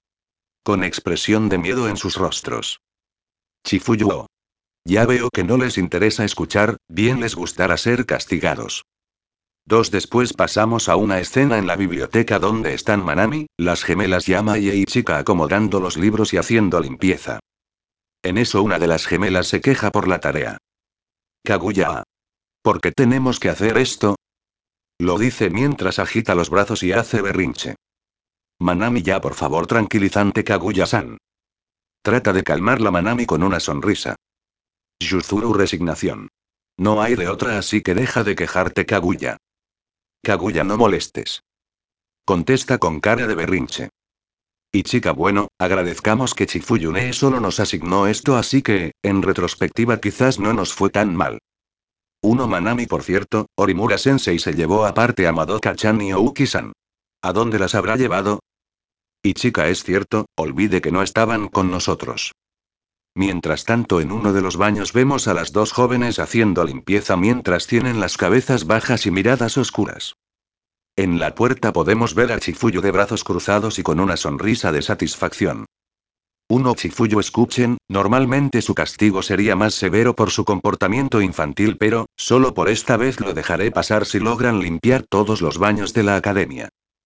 con expresión de miedo en sus rostros. Chifuyu, oh. Ya veo que no les interesa escuchar, bien les gustará ser castigados. 2. Después pasamos a una escena en la biblioteca donde están Manami, las gemelas Yama y Ichika acomodando los libros y haciendo limpieza. En eso una de las gemelas se queja por la tarea. Kaguya. ¿Por qué tenemos que hacer esto? Lo dice mientras agita los brazos y hace berrinche. Manami, ya por favor, tranquilizante Kaguya-san. Trata de calmar la Manami con una sonrisa. Yuzuru, resignación. No hay de otra, así que deja de quejarte, Kaguya. Kaguya, no molestes. Contesta con cara de berrinche. Y chica, bueno, agradezcamos que Chifuyune solo nos asignó esto, así que, en retrospectiva, quizás no nos fue tan mal. Uno Manami, por cierto, Orimura Sensei se llevó aparte a Madoka-chan y Ouki-san. ¿A dónde las habrá llevado? Y chica, es cierto, olvide que no estaban con nosotros. Mientras tanto, en uno de los baños vemos a las dos jóvenes haciendo limpieza mientras tienen las cabezas bajas y miradas oscuras. En la puerta podemos ver a Chifuyu de brazos cruzados y con una sonrisa de satisfacción. Uno Chifuyu, escuchen, normalmente su castigo sería más severo por su comportamiento infantil, pero, solo por esta vez lo dejaré pasar si logran limpiar todos los baños de la academia.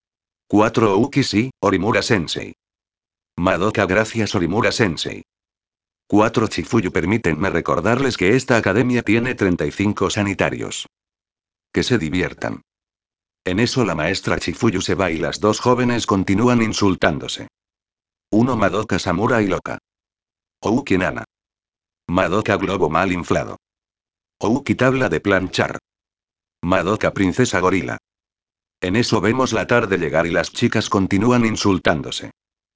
4 Uki, sí, Orimura Sensei. Madoka, gracias Orimura Sensei. 4 Chifuyu, permítanme recordarles que esta academia tiene 35 sanitarios. Que se diviertan. En eso la maestra Chifuyu se va y las dos jóvenes continúan insultándose. Uno Madoka Samurai loca. Ouki nana. Madoka globo mal inflado. Ouki tabla de planchar. Madoka princesa gorila. En eso vemos la tarde llegar y las chicas continúan insultándose.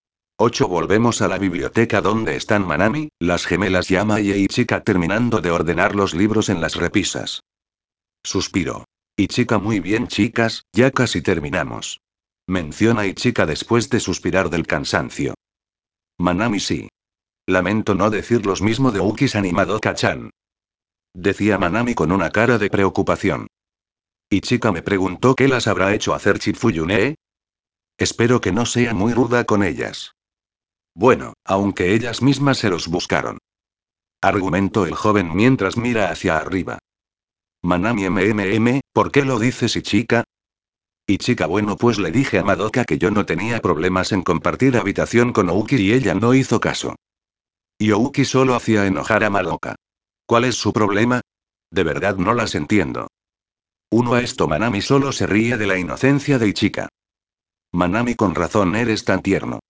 8 Volvemos a la biblioteca donde están Manami, las gemelas Yama y Ichika terminando de ordenar los libros en las repisas. Suspiro. Ichika, muy bien chicas, ya casi terminamos. Menciona Ichika después de suspirar del cansancio. Manami, sí. Lamento no decir lo mismo de Uki-san y Madoka-chan. Decía Manami con una cara de preocupación. Ichika me preguntó qué las habrá hecho hacer Chifuyune. Espero que no sea muy ruda con ellas. Bueno, aunque ellas mismas se los buscaron. Argumentó el joven mientras mira hacia arriba. Manami, ¿por qué lo dices, Ichika? Ichika, bueno, pues le dije a Madoka que yo no tenía problemas en compartir habitación con Ouki y ella no hizo caso. Y Ouki solo hacía enojar a Madoka. ¿Cuál es su problema? De verdad no las entiendo. Uno a esto Manami solo se ríe de la inocencia de Ichika. Manami, con razón eres tan tierno.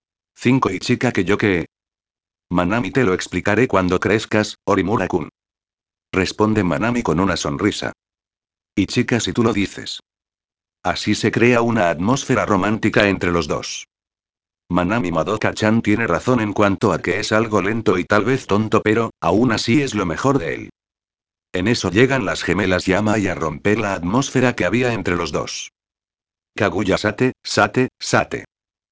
5 Ichika, que yo qué. Manami, te lo explicaré cuando crezcas, Orimura-kun. Responde Manami con una sonrisa. Ichika, si tú lo dices. Así se crea una atmósfera romántica entre los dos. Manami, Madoka-chan tiene razón en cuanto a que es algo lento y tal vez tonto, pero, aún así es lo mejor de él. En eso llegan las gemelas Yama y a romper la atmósfera que había entre los dos. Kaguya, sate, sate.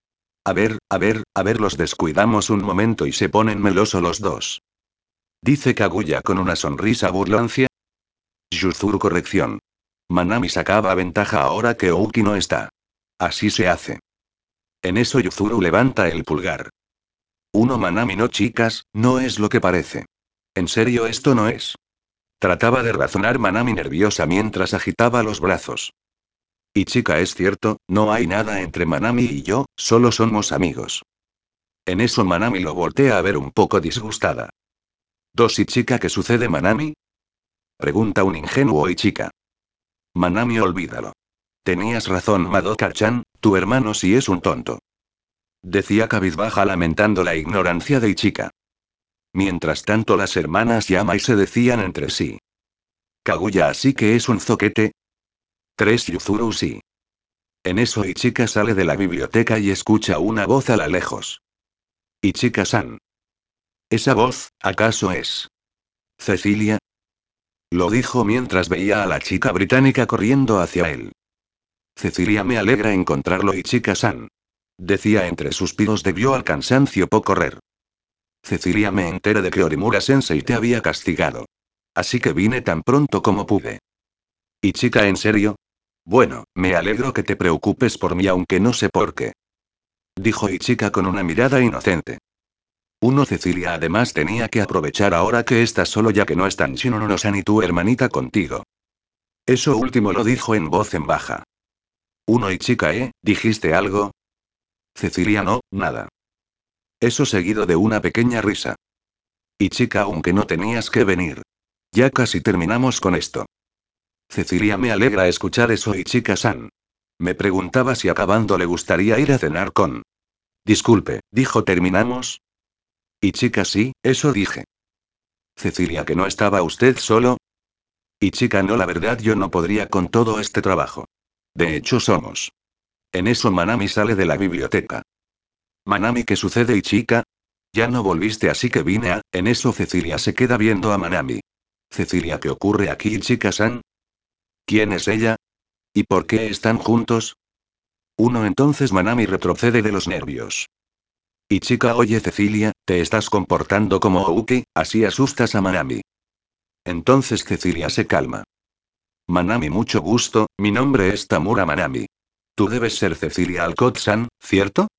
A ver, los descuidamos un momento y se ponen meloso los dos. Dice Kaguya con una sonrisa burlancia. Yuzuru, corrección. Manami sacaba ventaja ahora que Ouki no está. Así se hace. En eso Yuzuru levanta el pulgar. Uno Manami, no chicas, no es lo que parece. En serio, esto no es. Trataba de razonar Manami nerviosa mientras agitaba los brazos. Y chica, es cierto, no hay nada entre Manami y yo, solo somos amigos. En eso Manami lo voltea a ver un poco disgustada. ¿Dos y chica, qué sucede, Manami? Pregunta un ingenuo Ichika. Manami, olvídalo. Tenías razón, Madoka-chan, tu hermano sí es un tonto. Decía cabizbaja lamentando la ignorancia de Ichika. Mientras tanto las hermanas Yamai se decían entre sí. Kaguya, así que es un zoquete. 3 Yuzuru, sí. En eso Ichika sale de la biblioteca y escucha una voz a la lejos. Ichika-san. ¿Esa voz, acaso es Cecilia? Lo dijo mientras veía a la chica británica corriendo hacia él. Cecilia, me alegra encontrarlo, Ichika-san. Decía entre suspiros debido al cansancio por correr. Cecilia, me enteré de que Orimura Sensei te había castigado. Así que vine tan pronto como pude. Ichika, ¿en serio? Bueno, me alegro que te preocupes por mí aunque no sé por qué. Dijo Ichika con una mirada inocente. Uno Cecilia, además tenía que aprovechar ahora que estás solo ya que no están Shinono-san y tu hermanita contigo. Eso último lo dijo en voz en baja. Uno Ichika, ¿dijiste algo? Cecilia, no, nada. Eso seguido de una pequeña risa. Ichika, aunque no tenías que venir. Ya casi terminamos con esto. Cecilia, me alegra escuchar eso, y chica-san. Me preguntaba si acabando le gustaría ir a cenar con. Disculpe, dijo, ¿terminamos? Y chica, sí, eso dije. Cecilia, ¿que no estaba usted solo? Y chica, no, la verdad yo no podría con todo este trabajo. De hecho somos. En eso Manami sale de la biblioteca. Manami, ¿qué sucede, y chica? Ya no volviste, así que vine a. En eso Cecilia se queda viendo a Manami. Cecilia, ¿qué ocurre aquí, chica-san? ¿Quién es ella? ¿Y por qué están juntos? Uno, entonces Manami retrocede de los nervios. Y chica, oye Cecilia, te estás comportando como Ouki, así asustas a Manami. Entonces Cecilia se calma. Manami, mucho gusto, mi nombre es Tamura Manami. Tú debes ser Cecilia Alcott-san, ¿cierto?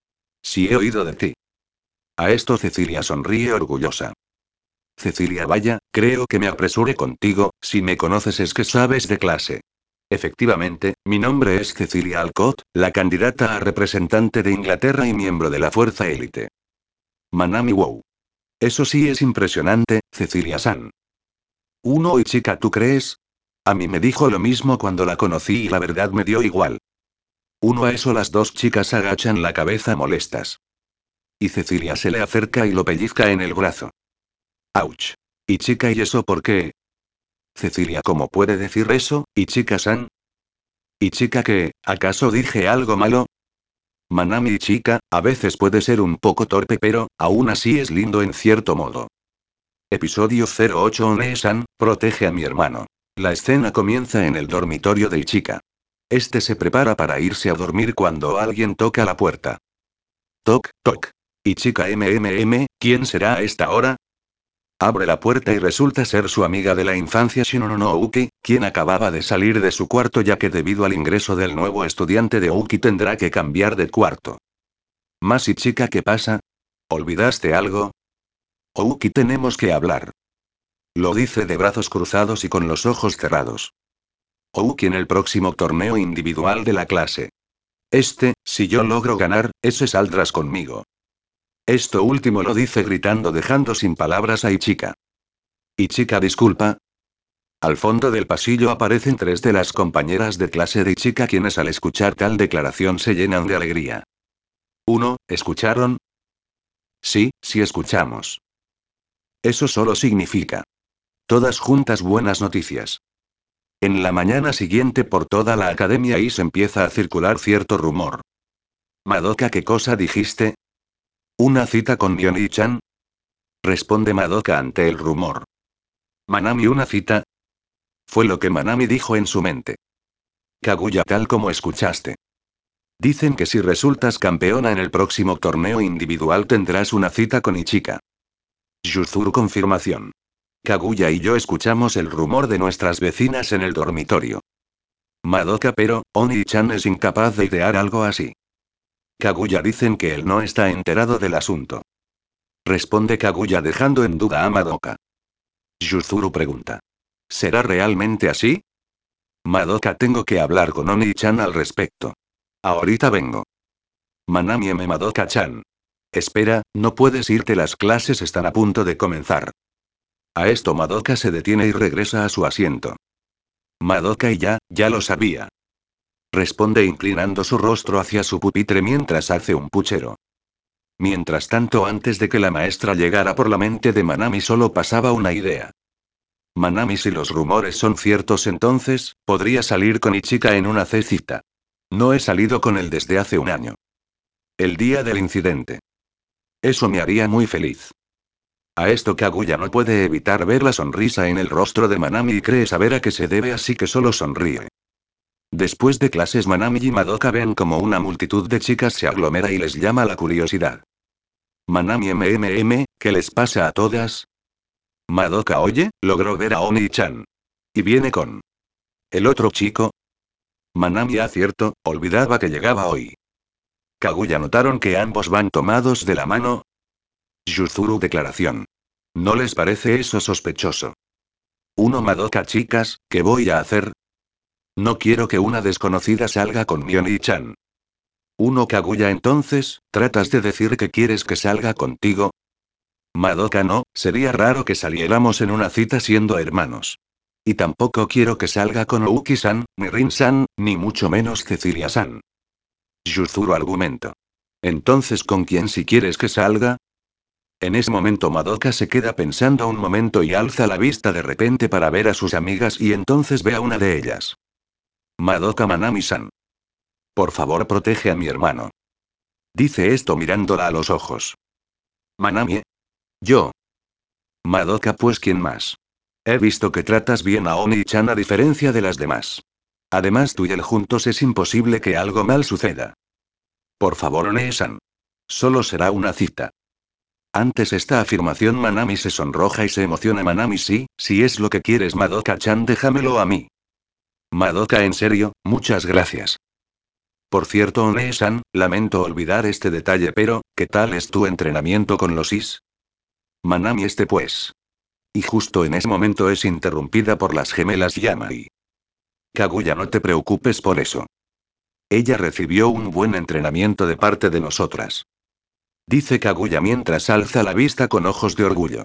Sí, he oído de ti. A esto Cecilia sonríe orgullosa. Cecilia, vaya, creo que me apresure contigo, si me conoces es que sabes de clase. Efectivamente, mi nombre es Cecilia Alcott, la candidata a representante de Inglaterra y miembro de la fuerza élite. Manami, wow. Eso sí es impresionante, Cecilia-san. Uno, y chica, ¿tú crees? A mí me dijo lo mismo cuando la conocí y la verdad me dio igual. Uno, a eso las dos chicas agachan la cabeza molestas. Y Cecilia se le acerca y lo pellizca en el brazo. Ouch. Y chica, ¿y eso por qué? Cecilia, ¿cómo puede decir eso, y chica-san? ¿Y chica qué? ¿Acaso dije algo malo? Manami, y chica, a veces puede ser un poco torpe, pero, aún así es lindo en cierto modo. Episodio 08, One-san, protege a mi hermano. La escena comienza en el dormitorio de Ichika. Este se prepara para irse a dormir cuando alguien toca la puerta. Toc, toc. Ichika, ¿quién será a esta hora? Abre la puerta y resulta ser su amiga de la infancia Shinono no Uki, quien acababa de salir de su cuarto ya que debido al ingreso del nuevo estudiante de Uki tendrá que cambiar de cuarto. Más, y chica, ¿qué pasa? ¿Olvidaste algo? Uki, tenemos que hablar. Lo dice de brazos cruzados y con los ojos cerrados. Uki, en el próximo torneo individual de la clase. Si yo logro ganar, ese saldrás conmigo. Esto último lo dice gritando, dejando sin palabras a Ichika. Ichika, disculpa. Al fondo del pasillo aparecen tres de las compañeras de clase de Ichika, quienes al escuchar tal declaración se llenan de alegría. Uno, ¿escucharon? Sí, sí escuchamos. Eso solo significa. Todas juntas buenas noticias. En la mañana siguiente por toda la academia se empieza a circular cierto rumor. Madoka, ¿qué cosa dijiste? ¿Una cita con Yoni-chan? Responde Madoka ante el rumor. Manami, ¿una cita? Fue lo que Manami dijo en su mente. Kaguya, tal como escuchaste. Dicen que si resultas campeona en el próximo torneo individual tendrás una cita con Ichika. Yuzuru, confirmación. Kaguya y yo escuchamos el rumor de nuestras vecinas en el dormitorio. Madoka, pero, Oni-chan es incapaz de idear algo así. Kaguya, dicen que él no está enterado del asunto. Responde Kaguya dejando en duda a Madoka. Yuzuru pregunta. ¿Será realmente así? Madoka, tengo que hablar con Oni-chan al respecto. Ahorita vengo. Manami, Madoka-chan. Espera, no puedes irte, las clases están a punto de comenzar. A esto Madoka se detiene y regresa a su asiento. Madoka, y ya lo sabía. Responde inclinando su rostro hacia su pupitre mientras hace un puchero. Mientras tanto, antes de que la maestra llegara, por la mente de Manami solo pasaba una idea. Manami, si los rumores son ciertos, entonces, podría salir con Ichika en una cita. No he salido con él desde hace un año. El día del incidente. Eso me haría muy feliz. A esto Kaguya no puede evitar ver la sonrisa en el rostro de Manami y cree saber a qué se debe, así que solo sonríe. Después de clases, Manami y Madoka ven como una multitud de chicas se aglomera y les llama la curiosidad. Manami, ¿qué les pasa a todas? Madoka, oye, logró ver a Oni-chan. Y viene con el otro chico. Manami, cierto, olvidaba que llegaba hoy. Kaguya, ¿notaron que ambos van tomados de la mano? Yuzuru, declaración. ¿No les parece eso sospechoso? Uno, Madoka, chicas, ¿qué voy a hacer? No quiero que una desconocida salga con Yoni-chan. Uno, Kaguya, entonces, ¿tratas de decir que quieres que salga contigo? Madoka, no, sería raro que saliéramos en una cita siendo hermanos. Y tampoco quiero que salga con Ouki-san, ni Rin-san, ni mucho menos Cecilia-san. Yuzuru argumento. Entonces, ¿con quién si quieres que salga? En ese momento Madoka se queda pensando un momento y alza la vista de repente para ver a sus amigas y entonces ve a una de ellas. Madoka Manami-san. Por favor, protege a mi hermano. Dice esto mirándola a los ojos. Manami. Yo. Madoka, pues ¿quién más? He visto que tratas bien a Oni-chan a diferencia de las demás. Además tú y él juntos es imposible que algo mal suceda. Por favor, One-san. Solo será una cita. Antes esta afirmación Manami se sonroja y se emociona. Manami, sí, si es lo que quieres Madoka-chan, déjamelo a mí. Madoka, en serio, muchas gracias. Por cierto, One-san, lamento olvidar este detalle, pero, ¿qué tal es tu entrenamiento con los Is? Manami, pues. Y justo en ese momento es interrumpida por las gemelas Yamai. Kaguya, no te preocupes por eso. Ella recibió un buen entrenamiento de parte de nosotras. Dice Kaguya mientras alza la vista con ojos de orgullo.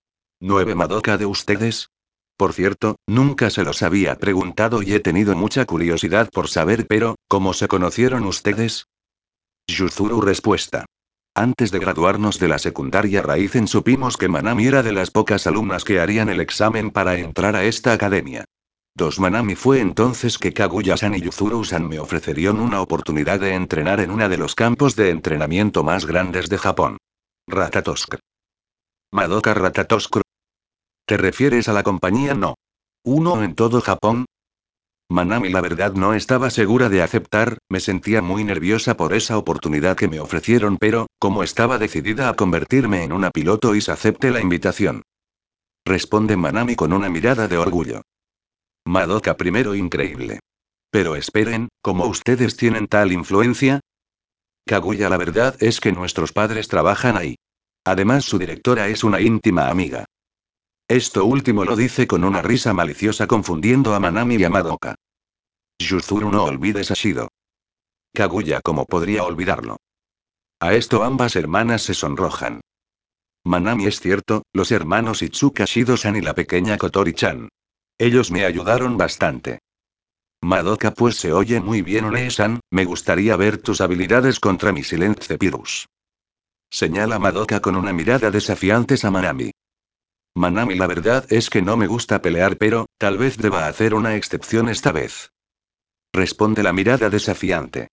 ¿9 Madoka de ustedes? Por cierto, nunca se los había preguntado y he tenido mucha curiosidad por saber, pero, ¿cómo se conocieron ustedes? Yuzuru respuesta. Antes de graduarnos de la secundaria Raizen supimos que Manami era de las pocas alumnas que harían el examen para entrar a esta academia. 2 Manami fue entonces que Kaguya-san y Yuzuru-san me ofrecerían una oportunidad de entrenar en uno de los campos de entrenamiento más grandes de Japón. Ratatosk. Madoka Ratatosk. ¿Te refieres a la compañía no? ¿Uno en todo Japón? Manami la verdad no estaba segura de aceptar, me sentía muy nerviosa por esa oportunidad que me ofrecieron, pero, como estaba decidida a convertirme en una piloto y se acepte la invitación. Responde Manami con una mirada de orgullo. Madoka primero increíble. Pero esperen, ¿cómo ustedes tienen tal influencia? Kaguya la verdad es que nuestros padres trabajan ahí. Además su directora es una íntima amiga. Esto último lo dice con una risa maliciosa confundiendo a Manami y a Madoka. Yuzuru, no olvides a Shido. Kaguya, ¿cómo podría olvidarlo? A esto ambas hermanas se sonrojan. Manami, es cierto, los hermanos Itsuka Shido-san y la pequeña Kotori-chan. Ellos me ayudaron bastante. Madoka, pues se oye muy bien One-san, me gustaría ver tus habilidades contra mi Silent Zephyrus. Señala Madoka con una mirada desafiante a Manami. Manami, la verdad es que no me gusta pelear, pero, tal vez deba hacer una excepción esta vez. Responde la mirada desafiante.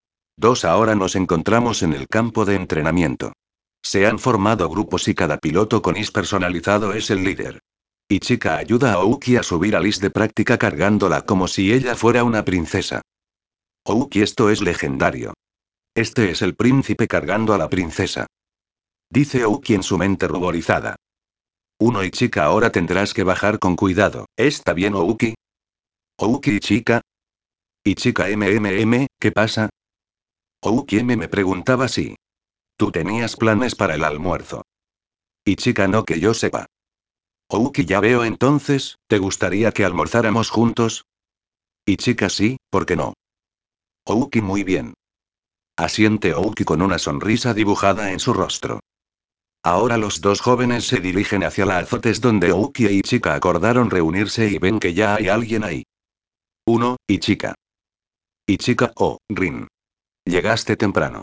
2 Ahora nos encontramos en el campo de entrenamiento. Se han formado grupos y cada piloto con is personalizado es el líder. Ichika ayuda a Ouki a subir al is de práctica cargándola como si ella fuera una princesa. Ouki, esto es legendario. Este es el príncipe cargando a la princesa. Dice Ouki en su mente ruborizada. 1 Ichika, ahora tendrás que bajar con cuidado, ¿está bien Ouki? Ouki, Ichika. Ichika, ¿qué pasa? Ouki me preguntaba si tú tenías planes para el almuerzo. Ichika, no que yo sepa. Ouki, ya veo, entonces, ¿te gustaría que almorzáramos juntos? Ichika, sí, ¿por qué no? Ouki, muy bien. Asiente Ouki con una sonrisa dibujada en su rostro. Ahora los dos jóvenes se dirigen hacia la azotes donde Ouki e Ichika acordaron reunirse y ven que ya hay alguien ahí. 1 Ichika. Ichika, oh, Rin. Llegaste temprano.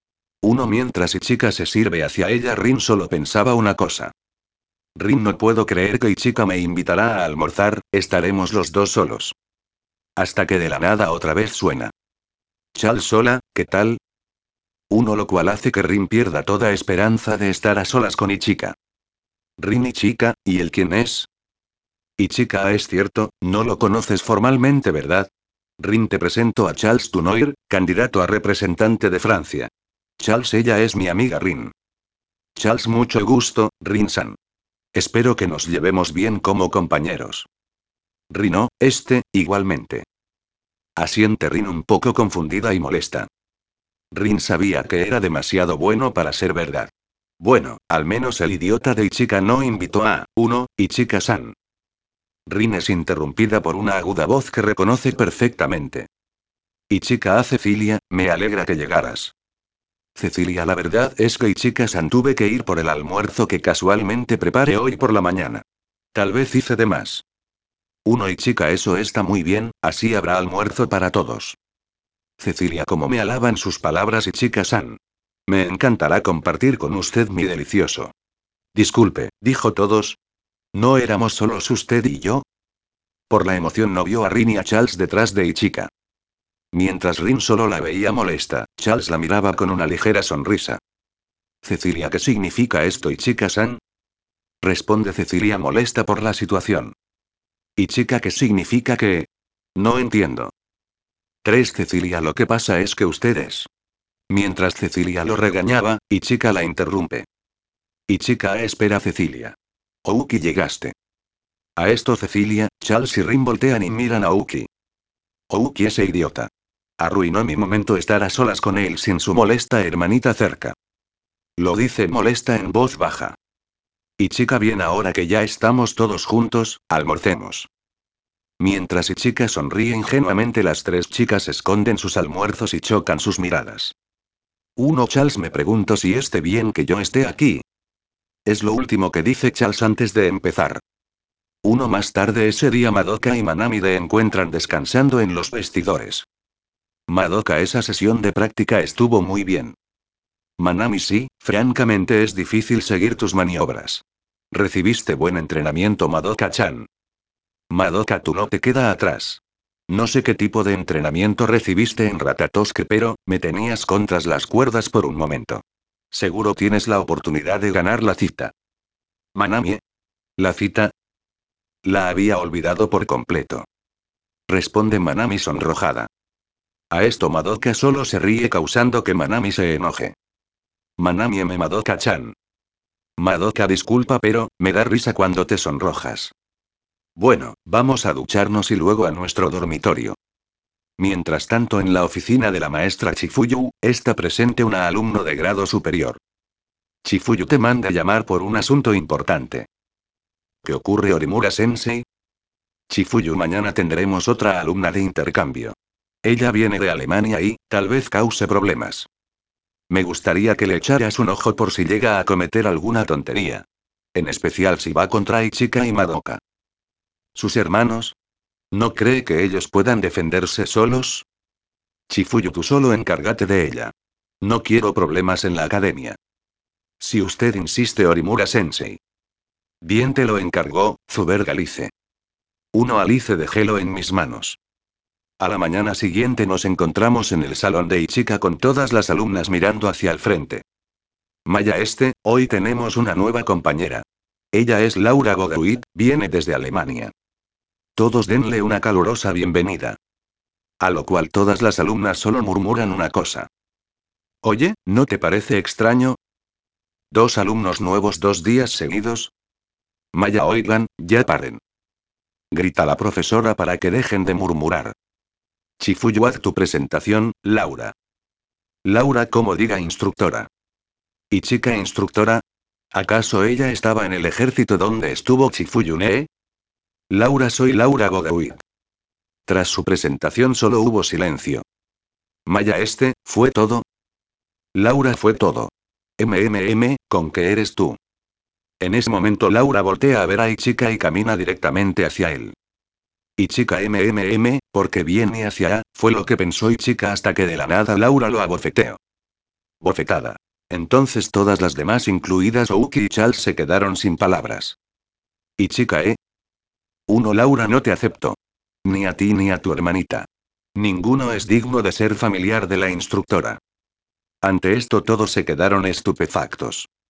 1 Mientras Ichika se sirve hacia ella, Rin solo pensaba una cosa. Rin, no puedo creer que Ichika me invitará a almorzar, estaremos los dos solos. Hasta que de la nada otra vez suena. Chal sola, ¿qué tal? 1 Lo cual hace que Rin pierda toda esperanza de estar a solas con Ichika. Rin, Ichika, ¿y él quién es? Ichika, es cierto, no lo conoces formalmente, ¿verdad? Rin, te presento a Charles Dunoir, candidato a representante de Francia. Charles, ella es mi amiga Rin. Charles, mucho gusto, Rin-san. Espero que nos llevemos bien como compañeros. Rin, igualmente. Asiente Rin un poco confundida y molesta. Rin sabía que era demasiado bueno para ser verdad. Bueno, al menos el idiota de Ichika no invitó a 1 Ichika-san. Rin es interrumpida por una aguda voz que reconoce perfectamente. Ichika, a Cecilia, me alegra que llegaras. Cecilia, la verdad es que Ichika-san, tuve que ir por el almuerzo que casualmente preparé hoy por la mañana. Tal vez hice de más. Uno y chica, eso está muy bien, así habrá almuerzo para todos. Cecilia, como me alaban sus palabras y chica-san. Me encantará compartir con usted mi delicioso. Disculpe, dijo todos. ¿No éramos solos usted y yo? Por la emoción no vio a Rin y a Charles detrás de Ichika. Mientras Rin solo la veía molesta, Charles la miraba con una ligera sonrisa. Cecilia, ¿qué significa esto, Ichika-san? Responde Cecilia molesta por la situación. ¿Ichika qué significa que? No entiendo. 3 Cecilia, lo que pasa es que ustedes. Mientras Cecilia lo regañaba, Ichika la interrumpe. Ichika, espera Cecilia. Ouki, llegaste. A esto Cecilia, Charles y Rin voltean y miran a Ouki. Ouki, ese idiota. Arruinó mi momento estar a solas con él sin su molesta hermanita cerca. Lo dice molesta en voz baja. Ichika, bien, ahora que ya estamos todos juntos, almorcemos. Mientras Ichika sonríe ingenuamente, las 3 chicas esconden sus almuerzos y chocan sus miradas. Charles, me pregunto si esté bien que yo esté aquí. Es lo último que dice Charles antes de empezar. Más tarde ese día, Madoka y Manami encuentran descansando en los vestidores. Madoka, esa sesión de práctica estuvo muy bien. Manami, sí, francamente es difícil seguir tus maniobras. Recibiste buen entrenamiento, Madoka-chan. Madoka, tú no te queda atrás. No sé qué tipo de entrenamiento recibiste en Ratatoske, pero me tenías contras las cuerdas por un momento. Seguro tienes la oportunidad de ganar la cita. Manami, ¿la cita? La había olvidado por completo. Responde Manami sonrojada. A esto Madoka solo se ríe, causando que Manami se enoje. Manami, Madoka-chan. Madoka, disculpa, pero me da risa cuando te sonrojas. Bueno, vamos a ducharnos y luego a nuestro dormitorio. Mientras tanto, en la oficina de la maestra Chifuyu, está presente una alumno de grado superior. Chifuyu te manda a llamar por un asunto importante. ¿Qué ocurre, Orimura-sensei? Chifuyu, mañana tendremos otra alumna de intercambio. Ella viene de Alemania y, tal vez cause problemas. Me gustaría que le echaras un ojo por si llega a cometer alguna tontería. En especial si va contra Ichika y Madoka. ¿Sus hermanos? ¿No cree que ellos puedan defenderse solos? Chifuyu, tú solo encárgate de ella. No quiero problemas en la academia. Si usted insiste, Orimura-sensei. Bien, te lo encargó, Zuber Galice. Alice, dejélo en mis manos. A la mañana siguiente nos encontramos en el salón de Ichika con todas las alumnas mirando hacia el frente. Maya, hoy tenemos una nueva compañera. Ella es Laura Godoit, viene desde Alemania. Todos denle una calurosa bienvenida. A lo cual todas las alumnas solo murmuran una cosa. Oye, ¿no te parece extraño? 2 alumnos nuevos 2 días seguidos. Maya, oigan, ya paren. Grita la profesora para que dejen de murmurar. Chifuyu, haz tu presentación, Laura. Laura, como diga, instructora. ¿Y chica instructora? ¿Acaso ella estaba en el ejército donde estuvo Chifuyune? Laura, soy Laura Godoy. Tras su presentación solo hubo silencio. Maya, ¿fue todo? Laura, fue todo. ¿Con qué eres tú? En ese momento Laura voltea a ver a Ichika y camina directamente hacia él. Ichika, porque viene hacia A, fue lo que pensó Ichika hasta que de la nada Laura lo abofeteó. Bofetada. Entonces todas las demás, incluidas Ouki y Charles, se quedaron sin palabras. Ichika, Laura, no te acepto. Ni a ti ni a tu hermanita. Ninguno es digno de ser familiar de la instructora. Ante esto todos se quedaron estupefactos.